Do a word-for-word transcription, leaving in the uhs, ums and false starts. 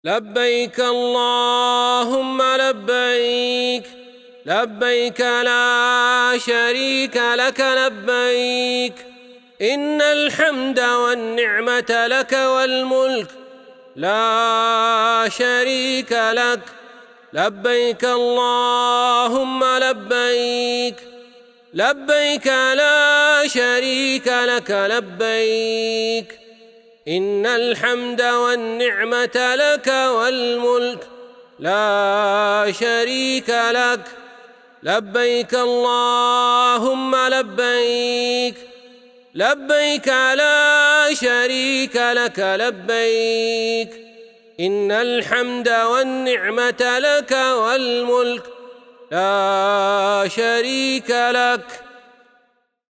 لبيك اللهم لبيك، لبيك لا شريك لك لبيك، إن الحمد والنعمة لك والملك لا شريك لك. لبيك اللهم لبيك، لبيك لا شريك لك لبيك، إن الحمد والنعمة لك والملك لا شريك لك. لبيك اللهم لبيك، لبيك لا شريك لك لبيك، إن الحمد والنعمة لك والملك لا شريك لك.